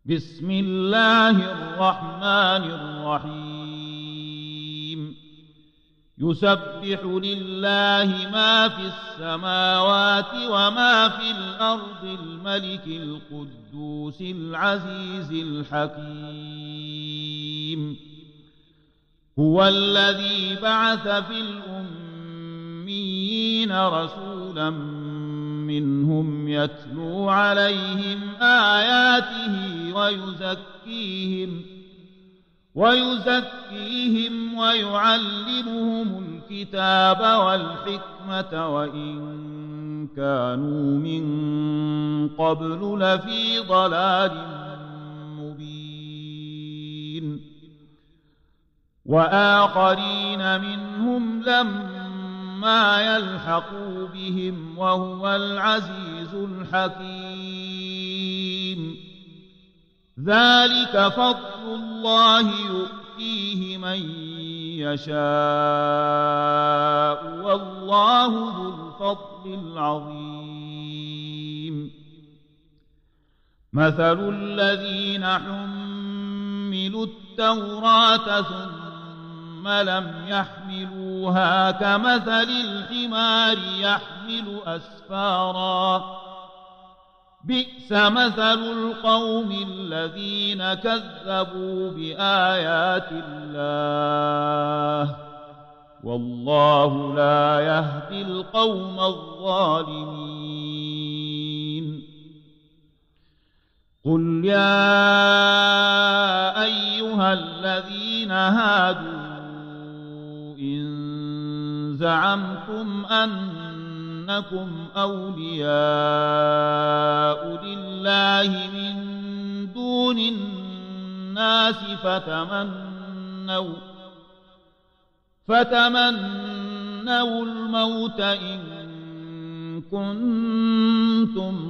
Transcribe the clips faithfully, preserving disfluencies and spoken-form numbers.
بسم الله الرحمن الرحيم يسبح لله ما في السماوات وما في الأرض الملك القدوس العزيز الحكيم هو الذي بعث في الأميين رسولا منهم يتلو عليهم آياته ويزكيهم ويزكيهم ويعلمهم الكتاب والحكمة وإن كانوا من قبل لفي ضلال مبين وآخرين منهم لما يلحقوا بهم وهو العزيز الحكيم ذلك فضل الله يؤتيه من يشاء والله ذو الفضل العظيم مثل الذين حملوا التوراة ثم لم يحملوها كمثل الحمار يحمل أسفارا بئس مثل القوم الذين كذبوا بآيات الله والله لا يهدي القوم الظالمين قل يا أيها الذين هادوا إن زعمتم أنكم أولياء لله من دون الناس فتمنوا فتمنوا الموت إن كنتم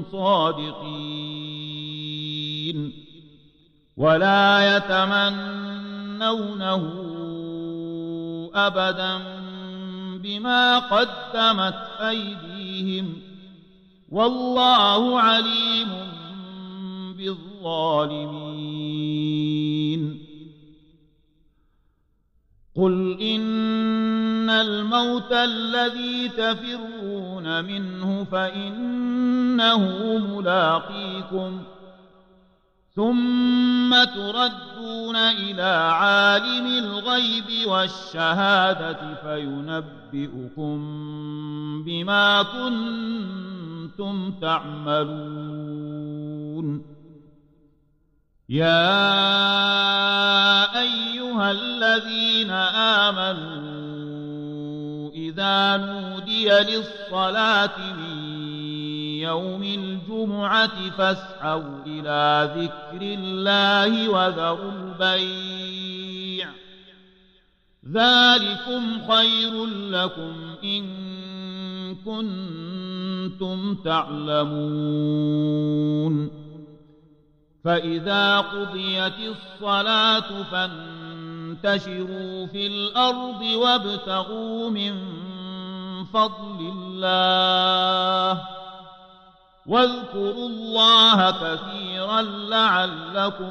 صادقين ولا يتمنونه أبدا بما قدمت أيديهم والله عليم بالظالمين قل إن الموت الذي تفرون منه فإنه ملاقيكم ثم تردون إلى عالم الغيب والشهادة فينبئكم بما كنتم تعملون يا أيها الذين آمنوا إذا نودي للصلاة من يوم الجمعة فاسعوا إلى ذكر الله وذروا البيع ذلكم خير لكم إن كنتم تعلمون فإذا قضيت الصلاة فانتشروا في الأرض وابتغوا من فضل الله واذكروا الله كثيرا لعلكم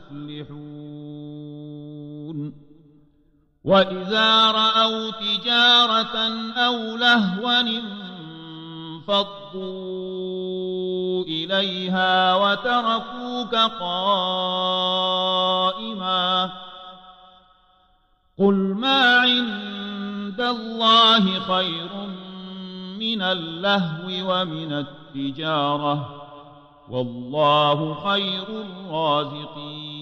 تفلحون وإذا رأوا تجارة أو لهوا انفضوا إليها وتركوك قائما قل ما عند الله خير من اللهو ومن التجارة والله خير الرازقين